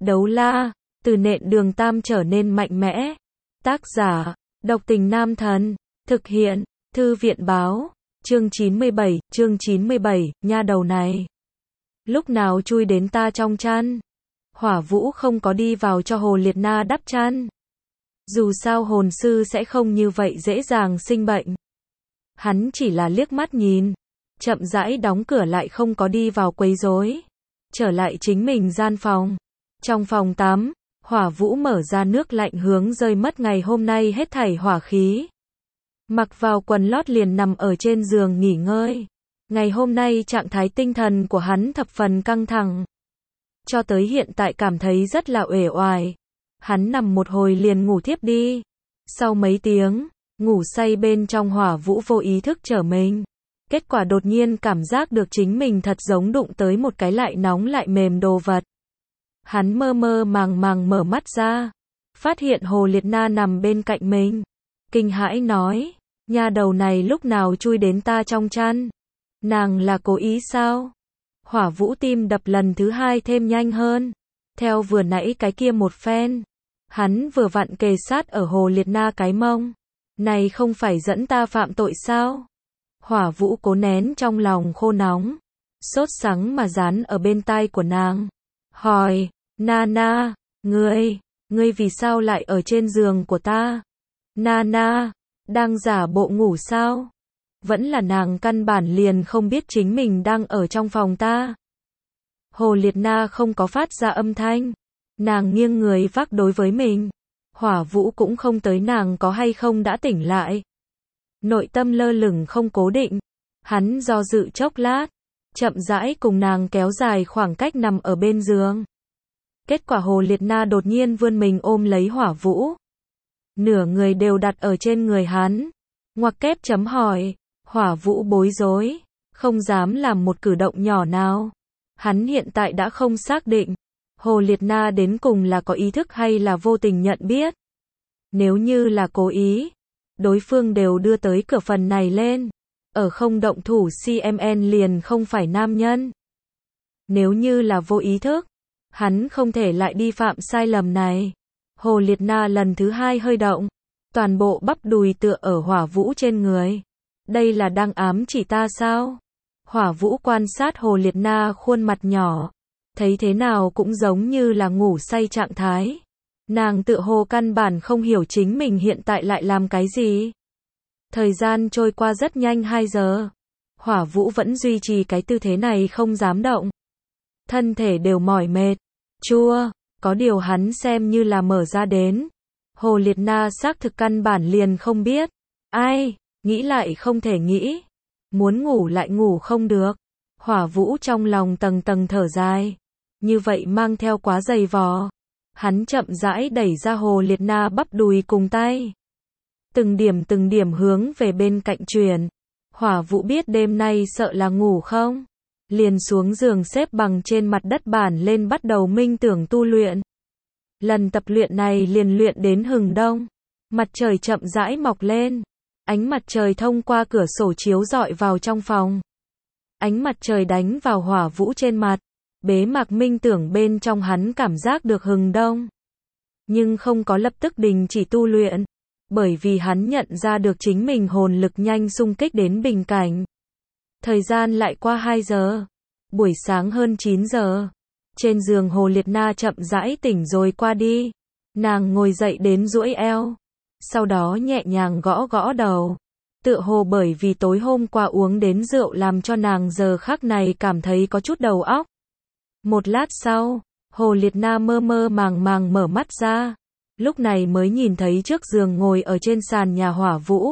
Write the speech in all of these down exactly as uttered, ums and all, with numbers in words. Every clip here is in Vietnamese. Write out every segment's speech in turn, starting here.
Đấu la, từ nện đường tam trở nên mạnh mẽ. Tác giả, độc tình nam thần. Thực hiện, thư viện báo. Chương chín mươi bảy, chương chín mươi bảy, nha đầu này. Lúc nào chui đến ta trong chăn? Hỏa Vũ không có đi vào cho Hồ Liệt Na đắp chăn. Dù sao hồn sư sẽ không như vậy dễ dàng sinh bệnh. Hắn chỉ là liếc mắt nhìn, chậm rãi đóng cửa lại không có đi vào quấy rối. Trở lại chính mình gian phòng. Trong phòng tắm, Hỏa Vũ mở ra nước lạnh hướng rơi mất ngày hôm nay hết thảy hỏa khí. Mặc vào quần lót liền nằm ở trên giường nghỉ ngơi. Ngày hôm nay trạng thái tinh thần của hắn thập phần căng thẳng. Cho tới hiện tại cảm thấy rất là uể oải. Hắn nằm một hồi liền ngủ thiếp đi. Sau mấy tiếng, ngủ say bên trong Hỏa Vũ vô ý thức trở mình. Kết quả đột nhiên cảm giác được chính mình thật giống đụng tới một cái lại nóng lại mềm đồ vật. Hắn mơ mơ màng màng mở mắt ra. Phát hiện Hồ Liệt Na nằm bên cạnh mình. Kinh hãi nói, nha đầu này lúc nào chui đến ta trong chăn? Nàng là cố ý sao? Hỏa Vũ tim đập lần thứ hai thêm nhanh hơn. Theo vừa nãy cái kia một phen. Hắn vừa vặn kề sát ở Hồ Liệt Na cái mông. Này không phải dẫn ta phạm tội sao? Hỏa Vũ cố nén trong lòng khô nóng. Sốt sắng mà dán ở bên tai của nàng. Hỏi, Nana, ngươi, ngươi vì sao lại ở trên giường của ta? Nana, đang giả bộ ngủ sao? Vẫn là nàng căn bản liền không biết chính mình đang ở trong phòng ta. Hồ Liệt Na không có phát ra âm thanh. Nàng nghiêng người vác đối với mình. Hỏa Vũ cũng không tới nàng có hay không đã tỉnh lại. Nội tâm lơ lửng không cố định. Hắn do dự chốc lát. Chậm rãi cùng nàng kéo dài khoảng cách nằm ở bên giường. Kết quả Hồ Liệt Na đột nhiên vươn mình ôm lấy Hỏa Vũ. Nửa người đều đặt ở trên người hắn. Ngoặc kép chấm hỏi. Hỏa Vũ bối rối. Không dám làm một cử động nhỏ nào. Hắn hiện tại đã không xác định. Hồ Liệt Na đến cùng là có ý thức hay là vô tình nhận biết. Nếu như là cố ý. Đối phương đều đưa tới cửa phần này lên. Ở không động thủ xê em en liền không phải nam nhân. Nếu như là vô ý thức. Hắn không thể lại đi phạm sai lầm này. Hồ Liệt Na lần thứ hai hơi động. Toàn bộ bắp đùi tựa ở Hỏa Vũ trên người. Đây là đang ám chỉ ta sao? Hỏa Vũ quan sát Hồ Liệt Na khuôn mặt nhỏ. Thấy thế nào cũng giống như là ngủ say trạng thái. Nàng tựa hồ căn bản không hiểu chính mình hiện tại lại làm cái gì. Thời gian trôi qua rất nhanh hai giờ. Hỏa Vũ vẫn duy trì cái tư thế này không dám động. Thân thể đều mỏi mệt. Chua, có điều hắn xem như là mở ra đến. Hồ Liệt Na xác thực căn bản liền không biết. Ai, nghĩ lại không thể nghĩ. Muốn ngủ lại ngủ không được. Hỏa Vũ trong lòng tầng tầng thở dài. Như vậy mang theo quá dày vò. Hắn chậm rãi đẩy ra Hồ Liệt Na bắp đùi cùng tay. Từng điểm từng điểm hướng về bên cạnh truyền. Hỏa Vũ biết đêm nay sợ là ngủ không. Liền xuống giường xếp bằng trên mặt đất bản lên bắt đầu minh tưởng tu luyện. Lần tập luyện này liền luyện đến hừng đông. Mặt trời chậm rãi mọc lên. Ánh mặt trời thông qua cửa sổ chiếu rọi vào trong phòng. Ánh mặt trời đánh vào Hỏa Vũ trên mặt. Bế mạc minh tưởng bên trong hắn cảm giác được hừng đông. Nhưng không có lập tức đình chỉ tu luyện. Bởi vì hắn nhận ra được chính mình hồn lực nhanh xung kích đến bình cảnh. Thời gian lại qua hai giờ. Buổi sáng hơn chín giờ. Trên giường Hồ Liệt Na chậm rãi tỉnh rồi qua đi. Nàng ngồi dậy đến duỗi eo. Sau đó nhẹ nhàng gõ gõ đầu. Tựa hồ bởi vì tối hôm qua uống đến rượu làm cho nàng giờ khắc này cảm thấy có chút đầu óc. Một lát sau, Hồ Liệt Na mơ mơ màng màng mở mắt ra. Lúc này mới nhìn thấy trước giường ngồi ở trên sàn nhà Hỏa Vũ.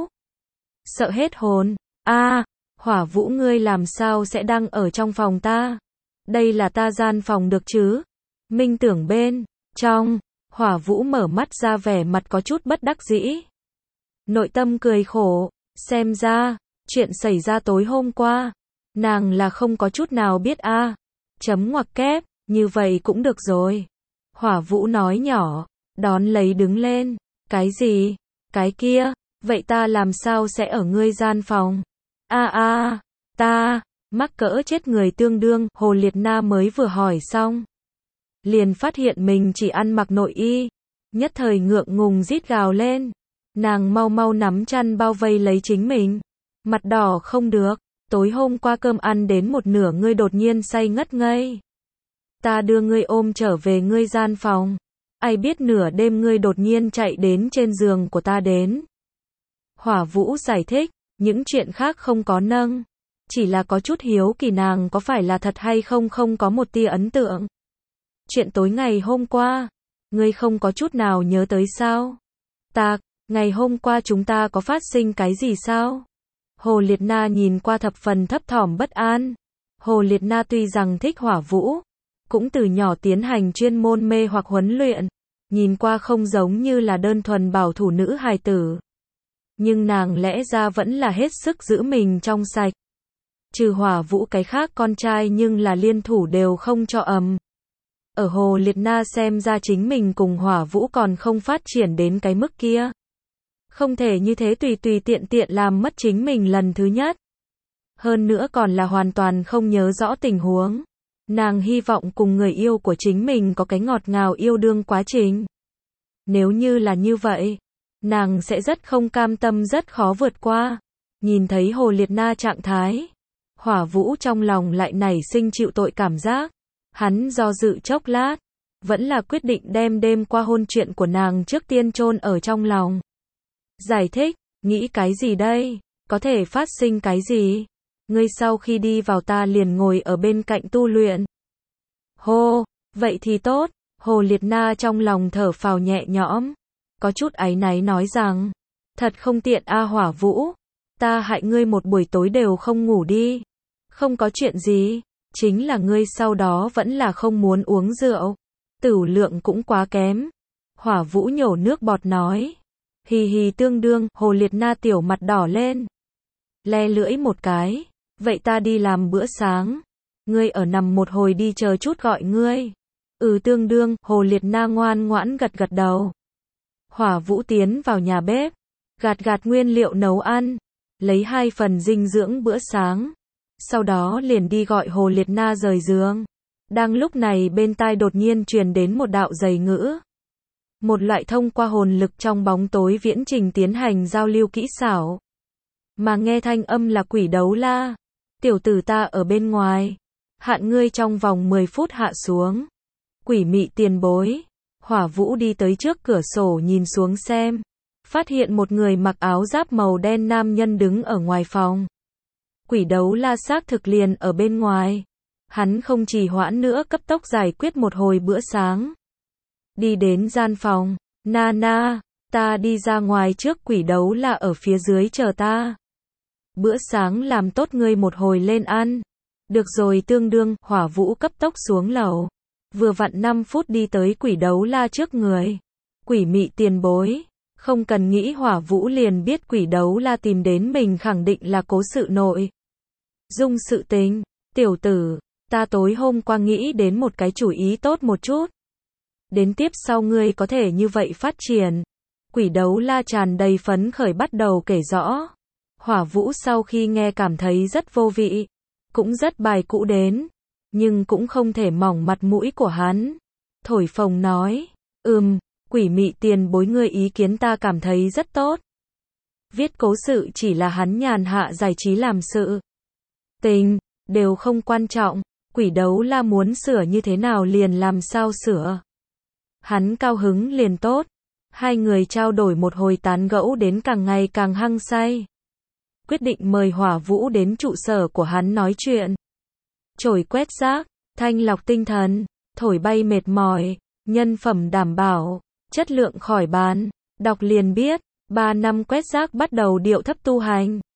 Sợ hết hồn. A, Hỏa Vũ ngươi làm sao sẽ đang ở trong phòng ta? Đây là ta gian phòng được chứ? Minh tưởng bên trong. Hỏa Vũ mở mắt ra vẻ mặt có chút bất đắc dĩ. Nội tâm cười khổ. Xem ra, chuyện xảy ra tối hôm qua. Nàng là không có chút nào biết a. À. Chấm ngoặc kép, như vậy cũng được rồi. Hỏa Vũ nói nhỏ. Đón lấy đứng lên. Cái gì? Cái kia? Vậy ta làm sao sẽ ở ngươi gian phòng? A a, ta, mắc cỡ chết người tương đương. Hồ Liệt Na mới vừa hỏi xong. liền phát hiện mình chỉ ăn mặc nội y, nhất thời ngượng ngùng rít gào lên. Nàng mau mau nắm chăn bao vây lấy chính mình, mặt đỏ không được, tối hôm qua cơm ăn đến một nửa ngươi đột nhiên say ngất ngây. Ta đưa ngươi ôm trở về ngươi gian phòng, ai biết nửa đêm ngươi đột nhiên chạy đến trên giường của ta đến. Hỏa Vũ giải thích, những chuyện khác không có nâng, chỉ là có chút hiếu kỳ nàng có phải là thật hay không không có một tia ấn tượng. Chuyện tối ngày hôm qua, ngươi không có chút nào nhớ tới sao? Ta, ngày hôm qua chúng ta có phát sinh cái gì sao? Hồ Liệt Na nhìn qua thập phần thấp thỏm bất an. Hồ Liệt Na tuy rằng thích Hỏa Vũ, cũng từ nhỏ tiến hành chuyên môn mê hoặc huấn luyện, nhìn qua không giống như là đơn thuần bảo thủ nữ hài tử. Nhưng nàng lẽ ra vẫn là hết sức giữ mình trong sạch. Trừ Hỏa Vũ cái khác con trai nhưng là liên thủ đều không cho ầm. Ở Hồ Liệt Na xem ra chính mình cùng Hỏa Vũ còn không phát triển đến cái mức kia. Không thể như thế tùy tùy tiện tiện làm mất chính mình lần thứ nhất. Hơn nữa còn là hoàn toàn không nhớ rõ tình huống. Nàng hy vọng cùng người yêu của chính mình có cái ngọt ngào yêu đương quá trình. Nếu như là như vậy, nàng sẽ rất không cam tâm rất khó vượt qua. Nhìn thấy Hồ Liệt Na trạng thái, Hỏa Vũ trong lòng lại nảy sinh chịu tội cảm giác. Hắn do dự chốc lát, vẫn là quyết định đem đêm qua hôn chuyện của nàng trước tiên chôn ở trong lòng. Giải thích, nghĩ cái gì đây? Có thể phát sinh cái gì? Ngươi sau khi đi vào ta liền ngồi ở bên cạnh tu luyện. Hô, vậy thì tốt. Hồ Liệt Na trong lòng thở phào nhẹ nhõm, có chút áy náy nói rằng, thật không tiện a Hỏa Vũ, ta hại ngươi một buổi tối đều không ngủ đi. Không có chuyện gì, chính là ngươi sau đó vẫn là không muốn uống rượu, tửu lượng cũng quá kém. Hỏa Vũ nhổ nước bọt nói, hì hì tương đương. Hồ Liệt Na tiểu mặt đỏ lên, le lưỡi một cái, vậy ta đi làm bữa sáng, ngươi ở nằm một hồi đi chờ chút gọi ngươi. Ừ tương đương. Hồ Liệt Na ngoan ngoãn gật gật đầu. Hỏa Vũ tiến vào nhà bếp, gạt gạt nguyên liệu nấu ăn, lấy hai phần dinh dưỡng bữa sáng, sau đó liền đi gọi Hồ Liệt Na rời giường. Đang lúc này bên tai đột nhiên truyền đến một đạo giày ngữ. Một loại thông qua hồn lực trong bóng tối viễn trình tiến hành giao lưu kỹ xảo. Mà nghe thanh âm là Quỷ Đấu La. Tiểu tử ta ở bên ngoài, hạn ngươi trong vòng mười phút hạ xuống. Quỷ mị tiền bối. Hỏa Vũ đi tới trước cửa sổ nhìn xuống xem, phát hiện một người mặc áo giáp màu đen nam nhân đứng ở ngoài phòng. Quỷ Đấu La xác thực liền ở bên ngoài. Hắn không trì hoãn nữa cấp tốc giải quyết một hồi bữa sáng. Đi đến gian phòng, na na, ta đi ra ngoài trước. Quỷ Đấu La ở phía dưới chờ ta. Bữa sáng làm tốt ngươi một hồi lên ăn. Được rồi tương đương. Hỏa Vũ cấp tốc xuống lầu. Vừa vặn năm phút đi tới Quỷ Đấu La trước người. Quỷ mị tiền bối. Không cần nghĩ Hỏa Vũ liền biết Quỷ Đấu La tìm đến mình khẳng định là cố sự nội dung sự tình. Tiểu tử, ta tối hôm qua nghĩ đến một cái chủ ý tốt một chút. Đến tiếp sau ngươi có thể như vậy phát triển. Quỷ Đấu La tràn đầy phấn khởi bắt đầu kể rõ. Hỏa Vũ sau khi nghe cảm thấy rất vô vị, cũng rất bài cũ đến, nhưng cũng không thể mỏng mặt mũi của hắn. Thổi phồng nói, ừm, quỷ mị tiền bối ngươi ý kiến ta cảm thấy rất tốt. Viết cố sự chỉ là hắn nhàn hạ giải trí làm sự tình, đều không quan trọng. Quỷ Đấu La muốn sửa như thế nào liền làm sao sửa. Hắn cao hứng liền tốt. Hai người trao đổi một hồi tán gẫu đến càng ngày càng hăng say. Quyết định mời Hỏa Vũ đến trụ sở của hắn nói chuyện. Chổi quét rác, thanh lọc tinh thần, thổi bay mệt mỏi, nhân phẩm đảm bảo, chất lượng khỏi bàn. Đọc liền biết, ba năm quét rác bắt đầu điệu thấp tu hành.